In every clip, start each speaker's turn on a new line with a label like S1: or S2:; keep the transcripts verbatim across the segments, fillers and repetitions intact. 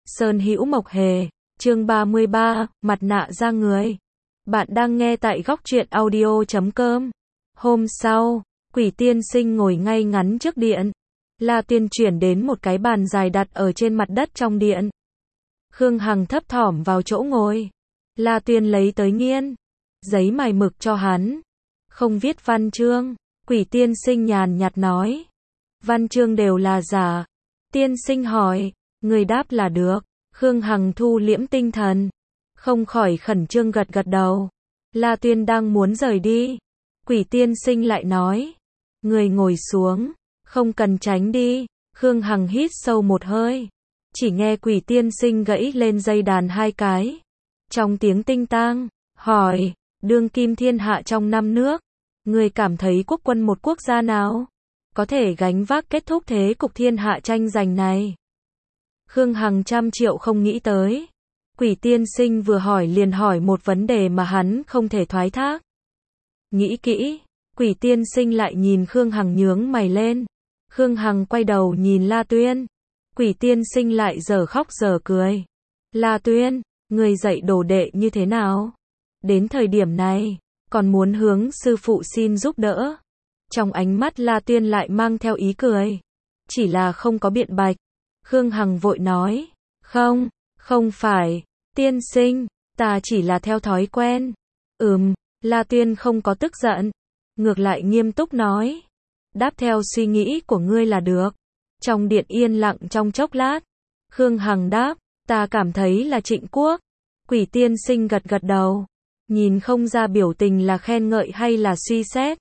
S1: Sơn Hữu Mộc Hề, chương ba mươi ba, mặt nạ da người. Bạn đang nghe tại góc truyện audio chấm com. Hôm sau, Quỷ tiên sinh ngồi ngay ngắn trước điện. La Tiên chuyển đến một cái bàn dài đặt ở trên mặt đất trong điện. Khương Hằng thấp thỏm vào chỗ ngồi. La Tiên lấy tới nghiên giấy mài mực cho hắn. Không viết văn chương. Quỷ tiên sinh nhàn nhạt nói. Văn chương đều là giả. Tiên sinh hỏi. Người đáp là được. Khương Hằng thu liễm tinh thần. Không khỏi khẩn trương gật gật đầu. La Tiên đang muốn rời đi. Quỷ tiên sinh lại nói. Người ngồi xuống. Không cần tránh đi. Khương Hằng hít sâu một hơi. Chỉ nghe quỷ tiên sinh gãy lên dây đàn hai cái. Trong tiếng tinh tang, hỏi. Đương kim thiên hạ trong năm nước. Người cảm thấy quốc quân một quốc gia nào có thể gánh vác kết thúc thế cục thiên hạ tranh giành này? Khương Hằng trăm triệu không nghĩ tới. Quỷ tiên sinh vừa hỏi liền hỏi một vấn đề mà hắn không thể thoái thác. Nghĩ kỹ, quỷ tiên sinh lại nhìn Khương Hằng nhướng mày lên. Khương Hằng quay đầu nhìn La Tuyên. Quỷ tiên sinh lại giờ khóc giờ cười. La Tuyên, người dạy đồ đệ như thế nào? Đến thời điểm này, còn muốn hướng sư phụ xin giúp đỡ. Trong ánh mắt La Tuyên lại mang theo ý cười. Chỉ là không có biện bạch. Khương Hằng vội nói. Không, không phải. Tiên sinh, ta chỉ là theo thói quen. Ừm, La Tuyên không có tức giận. Ngược lại nghiêm túc nói. Đáp theo suy nghĩ của ngươi là được. Trong điện yên lặng trong chốc lát. Khương Hằng đáp. Ta cảm thấy là Trịnh Quốc. Quỷ tiên sinh gật gật đầu. Nhìn không ra biểu tình là khen ngợi hay là suy xét.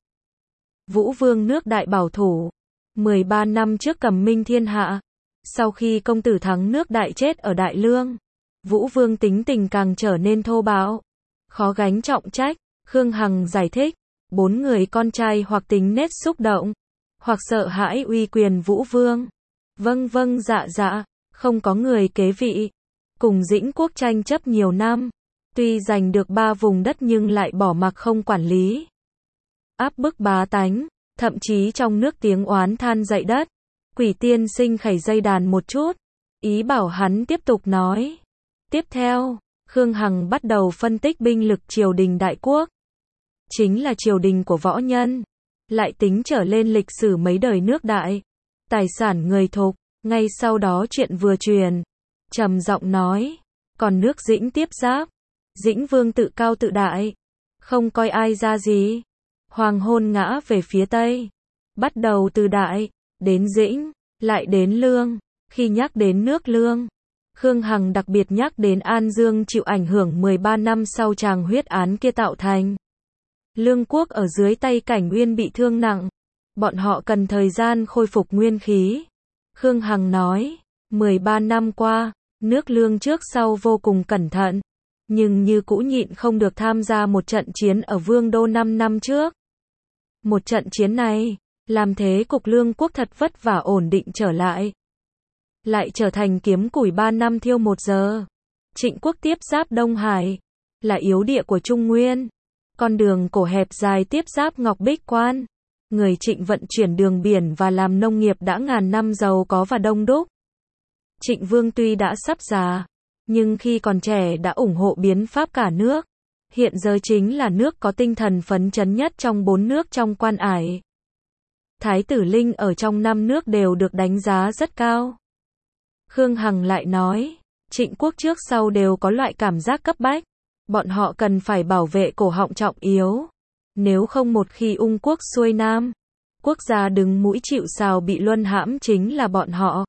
S1: Vũ Vương nước Đại bảo thủ. mười ba năm trước cầm minh thiên hạ. Sau khi công tử thắng nước Đại chết ở Đại Lương. Vũ Vương tính tình càng trở nên thô bạo. Khó gánh trọng trách. Khương Hằng giải thích. Bốn người con trai hoặc tính nết xúc động. Hoặc sợ hãi uy quyền Vũ Vương. Vâng vâng dạ dạ. Không có người kế vị. Cùng Dĩnh Quốc tranh chấp nhiều năm. Tuy giành được ba vùng đất nhưng lại bỏ mặc không quản lý. Áp bức bá tánh. Thậm chí trong nước tiếng oán than dậy đất. Quỷ tiên sinh khẩy dây đàn một chút. Ý bảo hắn tiếp tục nói. Tiếp theo, Khương Hằng bắt đầu phân tích binh lực triều đình đại quốc. Chính là triều đình của võ nhân. Lại tính trở lên lịch sử mấy đời nước Đại. Tài sản người thục. Ngay sau đó chuyện vừa truyền. Trầm giọng nói. Còn nước Dĩnh tiếp giáp. Dĩnh Vương tự cao tự đại. Không coi ai ra gì. Hoàng hôn ngã về phía Tây. Bắt đầu từ Đại. Đến Dĩnh. Lại đến Lương. Khi nhắc đến nước Lương. Khương Hằng đặc biệt nhắc đến An Dương chịu ảnh hưởng mười ba năm sau tràng huyết án kia tạo thành. Lương quốc ở dưới tay Cảnh Uyên bị thương nặng. Bọn họ cần thời gian khôi phục nguyên khí. Khương Hằng nói. mười ba năm qua. Nước Lương trước sau vô cùng cẩn thận. Nhưng như cũ nhịn không được tham gia một trận chiến ở Vương Đô năm năm trước. Một trận chiến này. Làm thế cục Lương quốc thật vất vả ổn định trở lại. Lại trở thành kiếm củi ba năm thiêu một giờ. Trịnh quốc tiếp giáp Đông Hải. Là yếu địa của Trung Nguyên. Con đường cổ hẹp dài tiếp giáp Ngọc Bích Quan. Người Trịnh vận chuyển đường biển và làm nông nghiệp đã ngàn năm giàu có và đông đúc. Trịnh Vương tuy đã sắp già. Nhưng khi còn trẻ đã ủng hộ biến pháp cả nước. Hiện giờ chính là nước có tinh thần phấn chấn nhất trong bốn nước trong quan ải. Thái tử Linh ở trong năm nước đều được đánh giá rất cao. Khương Hằng lại nói, Trịnh quốc trước sau đều có loại cảm giác cấp bách. Bọn họ cần phải bảo vệ cổ họng trọng yếu. Nếu không một khi ung quốc xuôi nam, quốc gia đứng mũi chịu sào bị luân hãm chính là bọn họ.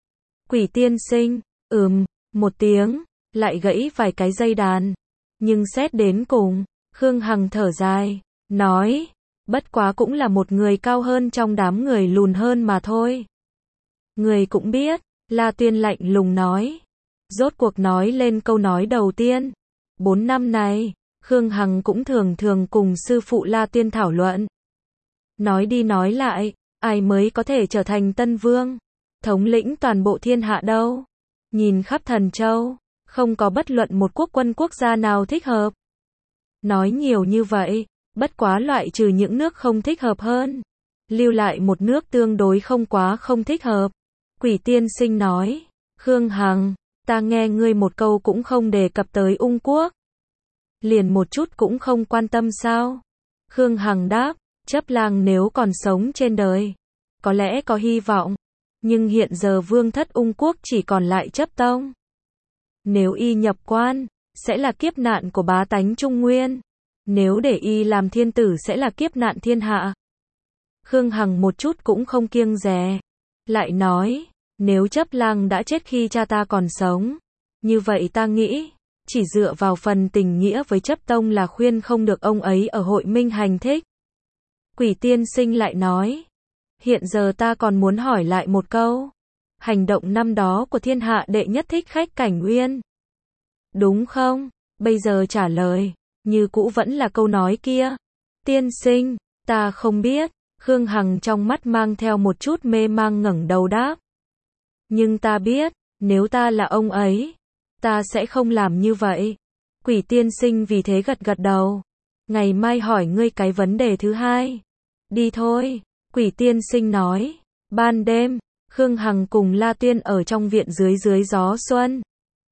S1: Quỷ tiên sinh, ừm, một tiếng, lại gãy vài cái dây đàn. Nhưng xét đến cùng, Khương Hằng thở dài, nói, bất quá cũng là một người cao hơn trong đám người lùn hơn mà thôi. Người cũng biết, La Tuyên lạnh lùng nói. Rốt cuộc nói lên câu nói đầu tiên. Bốn năm này, Khương Hằng cũng thường thường cùng sư phụ La Tuyên thảo luận. Nói đi nói lại, ai mới có thể trở thành Tân Vương, thống lĩnh toàn bộ thiên hạ đâu. Nhìn khắp Thần Châu, không có bất luận một quốc quân quốc gia nào thích hợp. Nói nhiều như vậy, bất quá loại trừ những nước không thích hợp hơn. Lưu lại một nước tương đối không quá không thích hợp. Quỷ tiên sinh nói. Khương Hằng, Ta nghe ngươi một câu cũng không đề cập tới ung quốc. Liền một chút cũng không quan tâm sao? Khương Hằng đáp, chấp lang nếu còn sống trên đời, có lẽ có hy vọng. Nhưng hiện giờ vương thất ung quốc chỉ còn lại chấp tông. Nếu y nhập quan, sẽ là kiếp nạn của bá tánh Trung Nguyên. Nếu để y làm thiên tử sẽ là kiếp nạn thiên hạ. Khương Hằng một chút cũng không kiêng dè. Lại nói, nếu chấp lang đã chết khi cha ta còn sống, như vậy ta nghĩ, chỉ dựa vào phần tình nghĩa với chấp tông là khuyên không được ông ấy ở hội minh hành thích. Quỷ tiên sinh lại nói, hiện giờ ta còn muốn hỏi lại một câu. Hành động năm đó của thiên hạ đệ nhất thích khách Cảnh Uyên, đúng không? Bây giờ trả lời, như cũ vẫn là câu nói kia. Tiên sinh, ta không biết. Khương Hằng trong mắt mang theo một chút mê mang ngẩng đầu đáp. Nhưng ta biết, nếu ta là ông ấy, ta sẽ không làm như vậy. Quỷ tiên sinh vì thế gật gật đầu. Ngày mai hỏi ngươi cái vấn đề thứ hai. Đi thôi, quỷ tiên sinh nói. Ban đêm, Khương Hằng cùng La Tuyên ở trong viện dưới dưới gió xuân.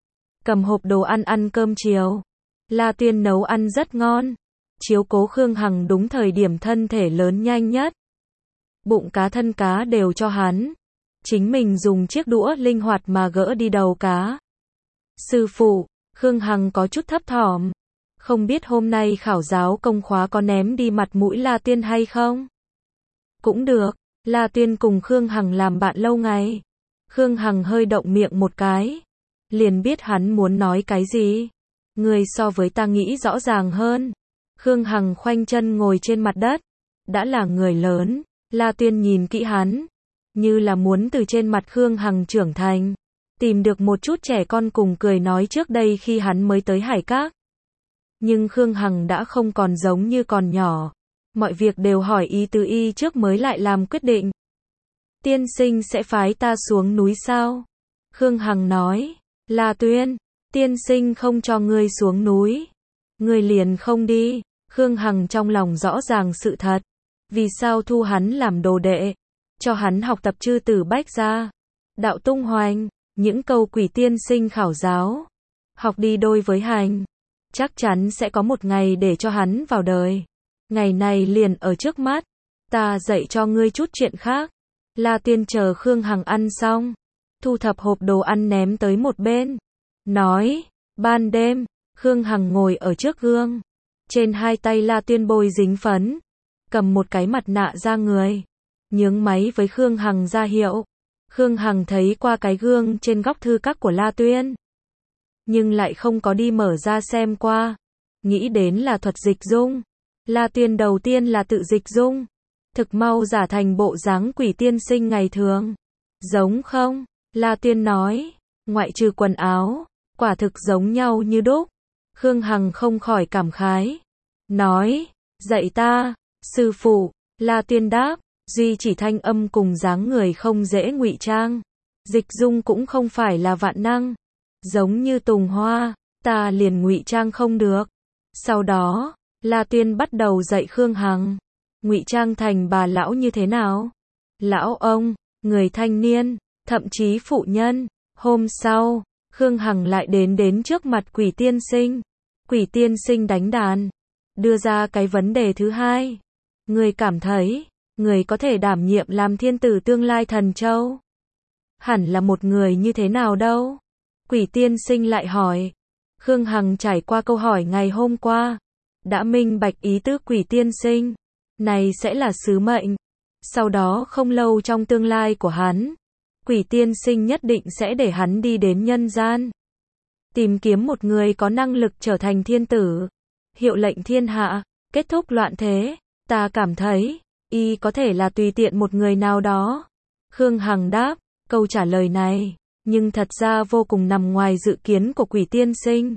S1: Cầm hộp đồ ăn ăn cơm chiều. La Tuyên nấu ăn rất ngon. Chiếu cố Khương Hằng đúng thời điểm thân thể lớn nhanh nhất. Bụng cá thân cá đều cho hắn. Chính mình dùng chiếc đũa linh hoạt mà gỡ đi đầu cá. Sư phụ, Khương Hằng có chút thấp thỏm. Không biết hôm nay khảo giáo công khóa có ném đi mặt mũi La Tuyên hay không? Cũng được, La Tuyên cùng Khương Hằng làm bạn lâu ngày. Khương Hằng hơi động miệng một cái. Liền biết hắn muốn nói cái gì. Người so với ta nghĩ rõ ràng hơn. Khương Hằng khoanh chân ngồi trên mặt đất. Đã là người lớn, La Tuyên nhìn kỹ hắn. Như là muốn từ trên mặt Khương Hằng trưởng thành. Tìm được một chút trẻ con cùng cười nói trước đây khi hắn mới tới Hải Các. Nhưng Khương Hằng đã không còn giống như còn nhỏ. Mọi việc đều hỏi ý tứ y trước mới lại làm quyết định. Tiên sinh sẽ phái ta xuống núi sao? Khương Hằng nói. La Tuyên, tiên sinh không cho ngươi xuống núi. Ngươi liền không đi. Khương Hằng trong lòng rõ ràng sự thật. Vì sao thu hắn làm đồ đệ? Cho hắn học tập chư tử bách gia, đạo tung hoành, những câu quỷ tiên sinh khảo giáo. Học đi đôi với hành. Chắc chắn sẽ có một ngày để cho hắn vào đời. Ngày này liền ở trước mắt. Ta dạy cho ngươi chút chuyện khác. La Tuyên chờ Khương Hằng ăn xong. Thu thập hộp đồ ăn ném tới một bên. Nói, ban đêm, Khương Hằng ngồi ở trước gương. Trên hai tay La Tuyên bôi dính phấn. Cầm một cái mặt nạ ra người. Nhướng máy với Khương Hằng ra hiệu. Khương Hằng thấy qua cái gương trên góc thư các của La Tuyên. Nhưng lại không có đi mở ra xem qua. Nghĩ đến là thuật dịch dung. La Tuyên đầu tiên là tự dịch dung. Thực mau giả thành bộ dáng quỷ tiên sinh ngày thường. Giống không? La Tuyên nói. Ngoại trừ quần áo, quả thực giống nhau như đúc. Khương Hằng không khỏi cảm khái. Nói, dạy ta, sư phụ. La Tuyên đáp. Duy chỉ thanh âm cùng dáng người không dễ ngụy trang. Dịch dung cũng không phải là vạn năng. Giống như Tùng Hoa, ta liền ngụy trang không được. Sau đó, La Tuyên bắt đầu dạy Khương Hằng. Ngụy trang thành bà lão như thế nào? Lão ông, người thanh niên, thậm chí phụ nhân. Hôm sau, Khương Hằng lại đến đến trước mặt quỷ tiên sinh. Quỷ tiên sinh đánh đàn. Đưa ra cái vấn đề thứ hai. Người cảm thấy, người có thể đảm nhiệm làm thiên tử tương lai Thần Châu. Hẳn là một người như thế nào đâu? Quỷ tiên sinh lại hỏi. Khương Hằng trải qua câu hỏi ngày hôm qua. Đã minh bạch ý tứ quỷ tiên sinh. Này sẽ là sứ mệnh. Sau đó không lâu trong tương lai của hắn. Quỷ tiên sinh nhất định sẽ để hắn đi đến nhân gian. Tìm kiếm một người có năng lực trở thành thiên tử. Hiệu lệnh thiên hạ. Kết thúc loạn thế. Ta cảm thấy, y có thể là tùy tiện một người nào đó. Khương Hằng đáp, câu trả lời này, nhưng thật ra vô cùng nằm ngoài dự kiến của quỷ tiên sinh.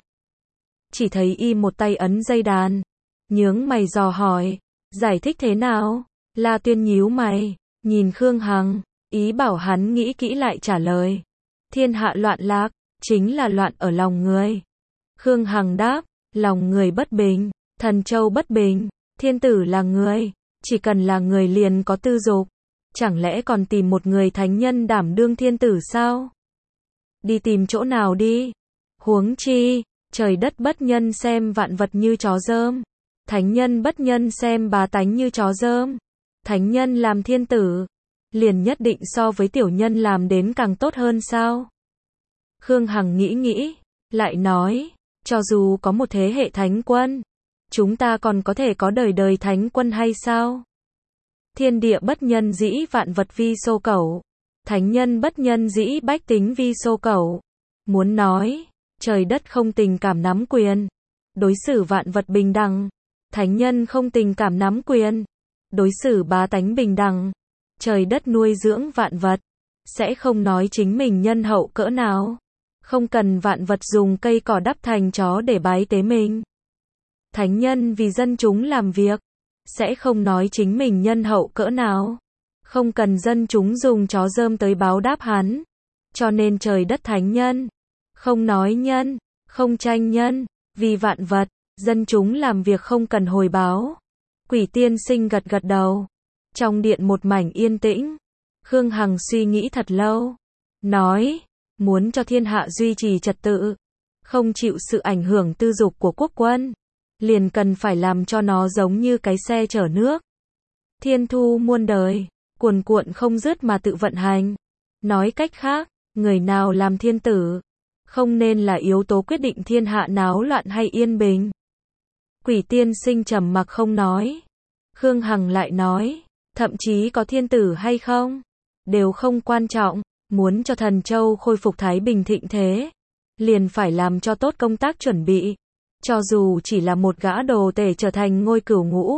S1: Chỉ thấy y một tay ấn dây đàn. Nhướng mày dò hỏi, giải thích thế nào? La Tuyên nhíu mày, nhìn Khương Hằng, ý bảo hắn nghĩ kỹ lại trả lời. Thiên hạ loạn lạc, chính là loạn ở lòng người. Khương Hằng đáp, lòng người bất bình, Thần Châu bất bình, thiên tử là người, chỉ cần là người liền có tư dục. Chẳng lẽ còn tìm một người thánh nhân đảm đương thiên tử sao? đi tìm chỗ nào đi. Huống chi, trời đất bất nhân xem vạn vật như chó dơm. Thánh nhân bất nhân xem bá tánh như chó dơm. Thánh nhân làm thiên tử, liền nhất định so với tiểu nhân làm đến càng tốt hơn sao? Khương Hằng nghĩ nghĩ, lại nói, cho dù có một thế hệ thánh quân, chúng ta còn có thể có đời đời thánh quân hay sao? Thiên địa bất nhân dĩ vạn vật vi xô cẩu. Thánh nhân bất nhân dĩ bách tính vi xô cẩu. Muốn nói, trời đất không tình cảm nắm quyền, đối xử vạn vật bình đẳng. Thánh nhân không tình cảm nắm quyền, đối xử bá tánh bình đẳng. Trời đất nuôi dưỡng vạn vật, sẽ không nói chính mình nhân hậu cỡ nào. Không cần vạn vật dùng cây cỏ đắp thành chó để bái tế mình. Thánh nhân vì dân chúng làm việc, sẽ không nói chính mình nhân hậu cỡ nào. Không cần dân chúng dùng chó dơm tới báo đáp hắn. Cho nên trời đất thánh nhân, không nói nhân, không tranh nhân, vì vạn vật, dân chúng làm việc không cần hồi báo. Quỷ tiên sinh gật gật đầu. Trong điện một mảnh yên tĩnh, Khương Hằng suy nghĩ thật lâu, nói, muốn cho thiên hạ duy trì trật tự, không chịu sự ảnh hưởng tư dục của quốc quân, liền cần phải làm cho nó giống như cái xe chở nước. Thiên thu muôn đời, cuồn cuộn không dứt mà tự vận hành. Nói cách khác, người nào làm thiên tử, không nên là yếu tố quyết định thiên hạ náo loạn hay yên bình. Quỷ tiên sinh trầm mặc không nói. Khương Hằng lại nói, thậm chí có thiên tử hay không, đều không quan trọng. Muốn cho Thần Châu khôi phục thái bình thịnh thế, liền phải làm cho tốt công tác chuẩn bị. Cho dù chỉ là một gã đồ tể trở thành ngôi cửu ngũ,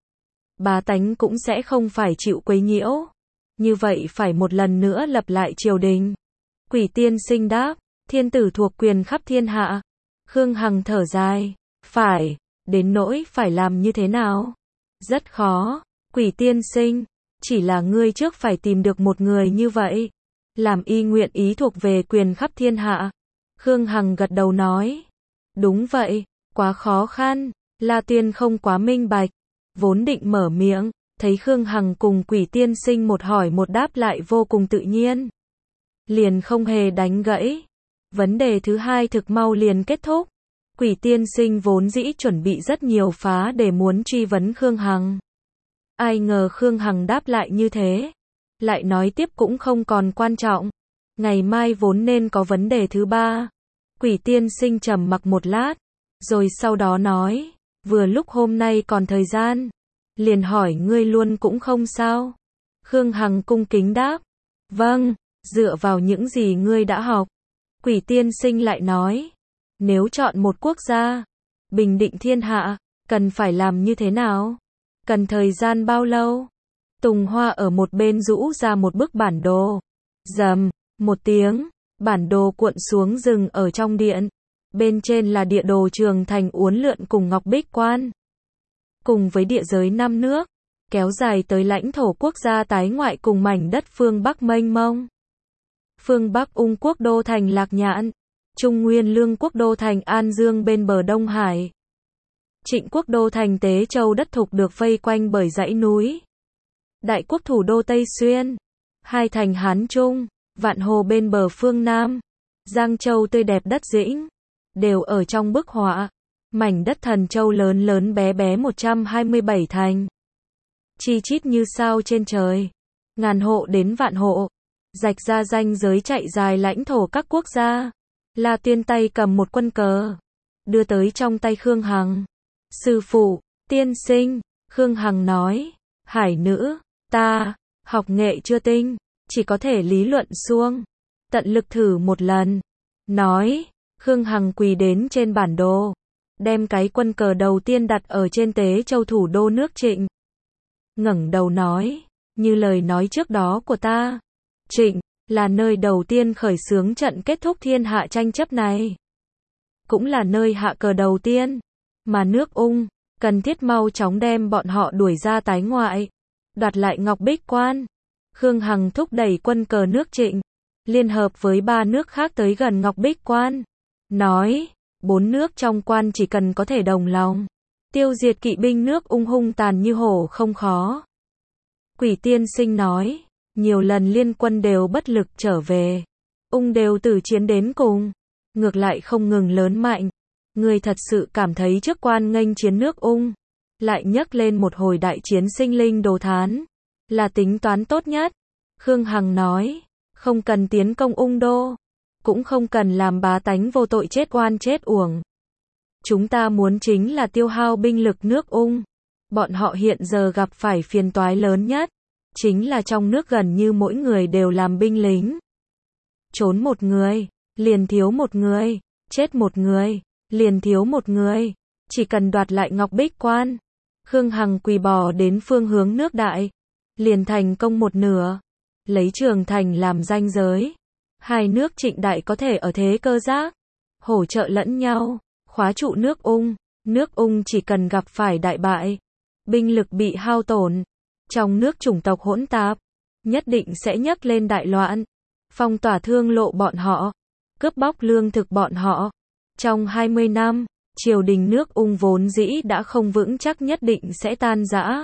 S1: bá tánh cũng sẽ không phải chịu quấy nhiễu. Như vậy phải một lần nữa lập lại triều đình. Quỷ tiên sinh đáp, thiên tử thuộc quyền khắp thiên hạ. Khương Hằng thở dài, phải, đến nỗi phải làm như thế nào? Rất khó, quỷ tiên sinh, chỉ là ngươi trước phải tìm được một người như vậy, làm y nguyện ý thuộc về quyền khắp thiên hạ. Khương Hằng gật đầu nói, đúng vậy, quá khó khăn. La Tiên không quá minh bạch, vốn định mở miệng, thấy Khương Hằng cùng quỷ tiên sinh một hỏi một đáp lại vô cùng tự nhiên, liền không hề đánh gãy. Vấn đề thứ hai thực mau liền kết thúc. Quỷ tiên sinh vốn dĩ chuẩn bị rất nhiều phá để muốn truy vấn Khương Hằng. Ai ngờ Khương Hằng đáp lại như thế, lại nói tiếp cũng không còn quan trọng. Ngày mai vốn nên có vấn đề thứ ba. Quỷ tiên sinh trầm mặc một lát, rồi sau đó nói, vừa lúc hôm nay còn thời gian, liền hỏi ngươi luôn cũng không sao. Khương Hằng cung kính đáp, vâng, dựa vào những gì ngươi đã học. Quỷ tiên sinh lại nói, nếu chọn một quốc gia, bình định thiên hạ, cần phải làm như thế nào? Cần thời gian bao lâu? Tùng Hoa ở một bên rũ ra một bức bản đồ. Rầm, một tiếng, bản đồ cuộn xuống rừng ở trong điện. Bên trên là địa đồ Trường Thành uốn lượn cùng Ngọc Bích Quan. Cùng với địa giới năm nước, kéo dài tới lãnh thổ quốc gia tái ngoại cùng mảnh đất phương Bắc mênh mông. Phương Bắc Ung quốc đô thành Lạc Nhạn, Trung Nguyên Lương quốc đô thành An Dương bên bờ Đông Hải. Trịnh quốc đô thành Tế Châu đất thục được vây quanh bởi dãy núi. Đại quốc thủ đô Tây Xuyên, hai thành Hán Trung, Vạn Hồ bên bờ phương Nam, Giang Châu tươi đẹp đất dĩnh, đều ở trong bức họa. Mảnh đất Thần Châu lớn lớn bé bé một trăm hai mươi bảy thành. Chi chít như sao trên trời. Ngàn hộ đến vạn hộ. Rạch ra ranh giới chạy dài lãnh thổ các quốc gia. La Tiên tay cầm một quân cờ, đưa tới trong tay Khương Hằng. Sư phụ, tiên sinh, Khương Hằng nói, hải nữ, ta, học nghệ chưa tinh, chỉ có thể lý luận suông, tận lực thử một lần. Nói, Khương Hằng quỳ đến trên bản đồ, đem cái quân cờ đầu tiên đặt ở trên Tế Châu thủ đô nước Trịnh. Ngẩng đầu nói, như lời nói trước đó của ta, Trịnh là nơi đầu tiên khởi xướng trận kết thúc thiên hạ tranh chấp này, cũng là nơi hạ cờ đầu tiên, mà nước Ung cần thiết mau chóng đem bọn họ đuổi ra tái ngoại, đoạt lại Ngọc Bích Quan. Khương Hằng thúc đẩy quân cờ nước Trịnh, liên hợp với ba nước khác tới gần Ngọc Bích Quan, nói, bốn nước trong quan chỉ cần có thể đồng lòng, tiêu diệt kỵ binh nước Ung hung tàn như hổ không khó. Quỷ tiên sinh nói, nhiều lần liên quân đều bất lực trở về, ung đều tử chiến đến cùng. Ngược lại không ngừng lớn mạnh. Người thật sự cảm thấy trước quan nghênh chiến nước ung, lại nhấc lên một hồi đại chiến sinh linh đồ thán, là tính toán tốt nhất. Khương Hằng nói, không cần tiến công ung đô, cũng không cần làm bá tánh vô tội chết oan chết uổng. Chúng ta muốn chính là tiêu hao binh lực nước ung. Bọn họ hiện giờ gặp phải phiền toái lớn nhất, chính là trong nước gần như mỗi người đều làm binh lính. Trốn một người, liền thiếu một người, chết một người, liền thiếu một người, chỉ cần đoạt lại Ngọc Bích Quan. Khương Hằng quỳ bò đến phương hướng nước Đại, liền thành công một nửa, lấy Trường Thành làm ranh giới. Hai nước Trịnh Đại có thể ở thế cơ giác, hỗ trợ lẫn nhau, khóa trụ nước ung. Nước ung chỉ cần gặp phải đại bại, binh lực bị hao tổn, trong nước chủng tộc hỗn tạp, nhất định sẽ nhấc lên đại loạn, phong tỏa thương lộ bọn họ, cướp bóc lương thực bọn họ. Trong hai mươi năm, triều đình nước ung vốn dĩ đã không vững chắc nhất định sẽ tan rã.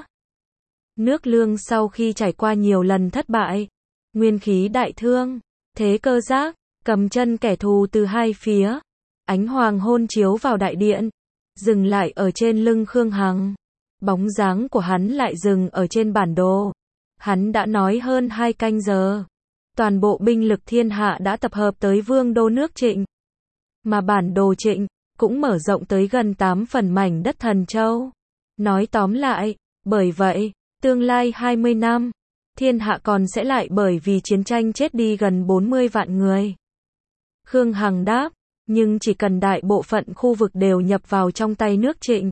S1: Nước Lương sau khi trải qua nhiều lần thất bại, nguyên khí đại thương, thế cơ giác, cầm chân kẻ thù từ hai phía. Ánh hoàng hôn chiếu vào đại điện, dừng lại ở trên lưng Khương Hằng. Bóng dáng của hắn lại dừng ở trên bản đồ. Hắn đã nói hơn hai canh giờ. Toàn bộ binh lực thiên hạ đã tập hợp tới vương đô nước Trịnh. Mà bản đồ Trịnh cũng mở rộng tới gần tám phần mảnh đất Thần Châu. Nói tóm lại, bởi vậy, tương lai hai mươi năm, thiên hạ còn sẽ lại bởi vì chiến tranh chết đi gần bốn mươi vạn người. Khương Hằng đáp, nhưng chỉ cần đại bộ phận khu vực đều nhập vào trong tay nước Trịnh,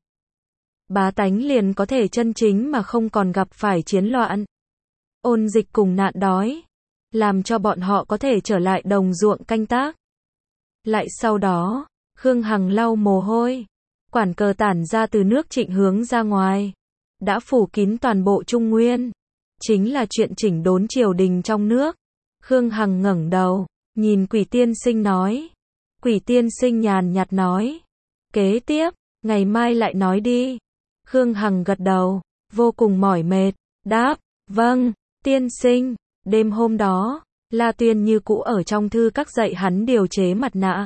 S1: bá tánh liền có thể chân chính mà không còn gặp phải chiến loạn, ôn dịch cùng nạn đói, làm cho bọn họ có thể trở lại đồng ruộng canh tác. Lại sau đó, Khương Hằng lau mồ hôi, quản cờ tản ra từ nước Trịnh hướng ra ngoài, đã phủ kín toàn bộ Trung Nguyên, chính là chuyện chỉnh đốn triều đình trong nước. Khương Hằng ngẩng đầu, nhìn Quỷ Tiên Sinh nói. Quỷ Tiên Sinh nhàn nhạt nói, kế tiếp, ngày mai lại nói đi. Khương Hằng gật đầu, vô cùng mỏi mệt, đáp, vâng, tiên sinh. Đêm hôm đó, La Tuyên như cũ ở trong thư các dạy hắn điều chế mặt nạ.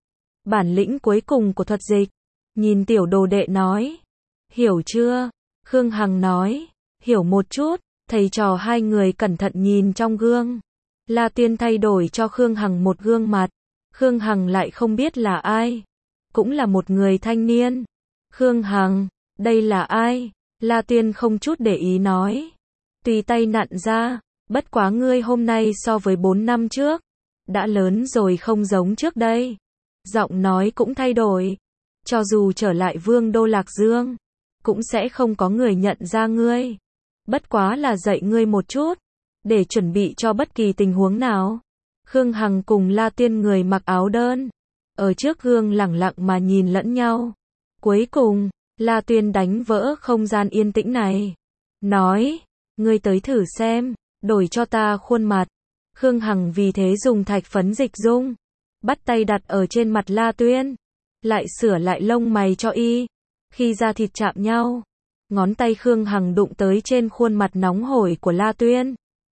S1: Bản lĩnh cuối cùng của thuật dịch, nhìn tiểu đồ đệ nói, hiểu chưa? Khương Hằng nói, hiểu một chút. Thầy trò hai người cẩn thận nhìn trong gương. La Tuyên thay đổi cho Khương Hằng một gương mặt. Khương Hằng lại không biết là ai. Cũng là một người thanh niên. Khương Hằng, đây là ai? La Tuyên không chút để ý nói. Tùy tay nặn ra, bất quá ngươi hôm nay so với bốn năm trước, đã lớn rồi không giống trước đây. Giọng nói cũng thay đổi. Cho dù trở lại vương đô Lạc Dương, cũng sẽ không có người nhận ra ngươi. Bất quá là dạy ngươi một chút, để chuẩn bị cho bất kỳ tình huống nào. Khương Hằng cùng La Tuyên người mặc áo đơn, ở trước gương lẳng lặng mà nhìn lẫn nhau. Cuối cùng, La Tuyên đánh vỡ không gian yên tĩnh này. Nói, ngươi tới thử xem, đổi cho ta khuôn mặt. Khương Hằng vì thế dùng thạch phấn dịch dung, bắt tay đặt ở trên mặt La Tuyên, lại sửa lại lông mày cho y. Khi da thịt chạm nhau, ngón tay Khương Hằng đụng tới trên khuôn mặt nóng hổi của La Tuyên.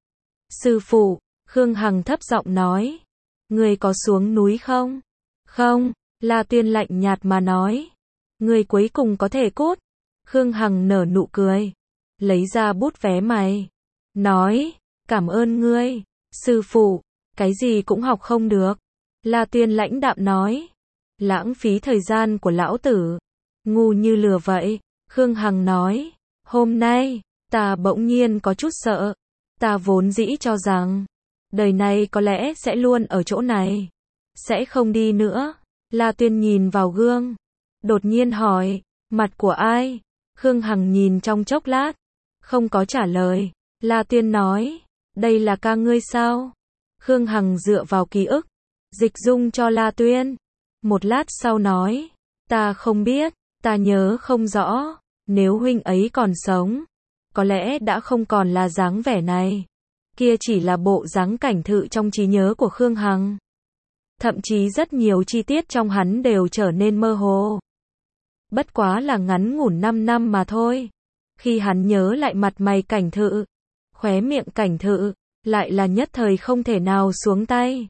S1: Sư phụ, Khương Hằng thấp giọng nói, người có xuống núi không? Không, La Tuyên lạnh nhạt mà nói, người cuối cùng có thể cút. Khương Hằng nở nụ cười, lấy ra bút vé mày, nói, cảm ơn ngươi, sư phụ, cái gì cũng học không được. La Tuyên lãnh đạm nói, lãng phí thời gian của lão tử, ngu như lừa vậy. Khương Hằng nói, hôm nay, ta bỗng nhiên có chút sợ, ta vốn dĩ cho rằng, đời này có lẽ sẽ luôn ở chỗ này, sẽ không đi nữa. La Tuyên nhìn vào gương, đột nhiên hỏi, mặt của ai? Khương Hằng nhìn trong chốc lát, không có trả lời. La Tuyên nói, đây là ca ngươi sao? Khương Hằng dựa vào ký ức, dịch dung cho La Tuyên. Một lát sau nói, ta không biết, ta nhớ không rõ, nếu huynh ấy còn sống, có lẽ đã không còn là dáng vẻ này. Kia chỉ là bộ dáng cảnh thự trong trí nhớ của Khương Hằng. Thậm chí rất nhiều chi tiết trong hắn đều trở nên mơ hồ. Bất quá là ngắn ngủn năm năm mà thôi. Khi hắn nhớ lại mặt mày cảnh thự, khóe miệng cảnh thự, lại là nhất thời không thể nào xuống tay.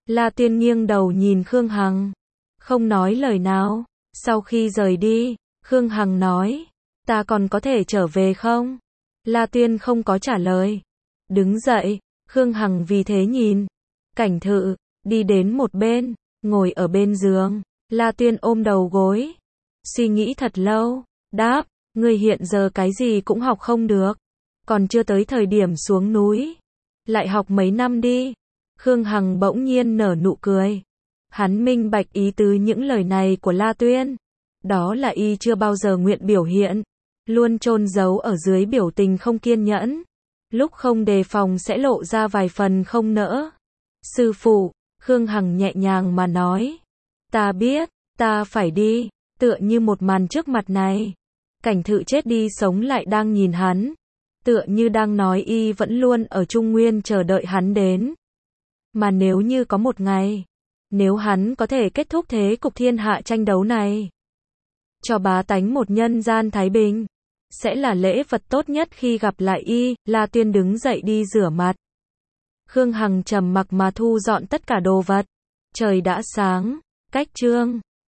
S1: La Tuyên nghiêng đầu nhìn Khương Hằng, không nói lời nào. Sau khi rời đi, Khương Hằng nói, ta còn có thể trở về không? La Tuyên không có trả lời. Đứng dậy, Khương Hằng vì thế nhìn Cảnh Thự, đi đến một bên, ngồi ở bên giường. La Tuyên ôm đầu gối, suy nghĩ thật lâu, đáp, ngươi hiện giờ cái gì cũng học không được, còn chưa tới thời điểm xuống núi, lại học mấy năm đi. Khương Hằng bỗng nhiên nở nụ cười. Hắn minh bạch ý tứ những lời này của La Tuyên. Đó là y chưa bao giờ nguyện biểu hiện, luôn chôn giấu ở dưới biểu tình không kiên nhẫn. Lúc không đề phòng sẽ lộ ra vài phần không nỡ. Sư phụ, Khương Hằng nhẹ nhàng mà nói. Ta biết, ta phải đi, tựa như một màn trước mặt này. Cảnh Thự chết đi sống lại đang nhìn hắn. Tựa như đang nói y vẫn luôn ở Trung Nguyên chờ đợi hắn đến. Mà nếu như có một ngày, nếu hắn có thể kết thúc thế cục thiên hạ tranh đấu này, cho bá tánh một nhân gian thái bình, sẽ là lễ vật tốt nhất khi gặp lại y. La Tuyên đứng dậy đi rửa mặt. Khương Hằng trầm mặc mà thu dọn tất cả đồ vật. Trời đã sáng, cách trương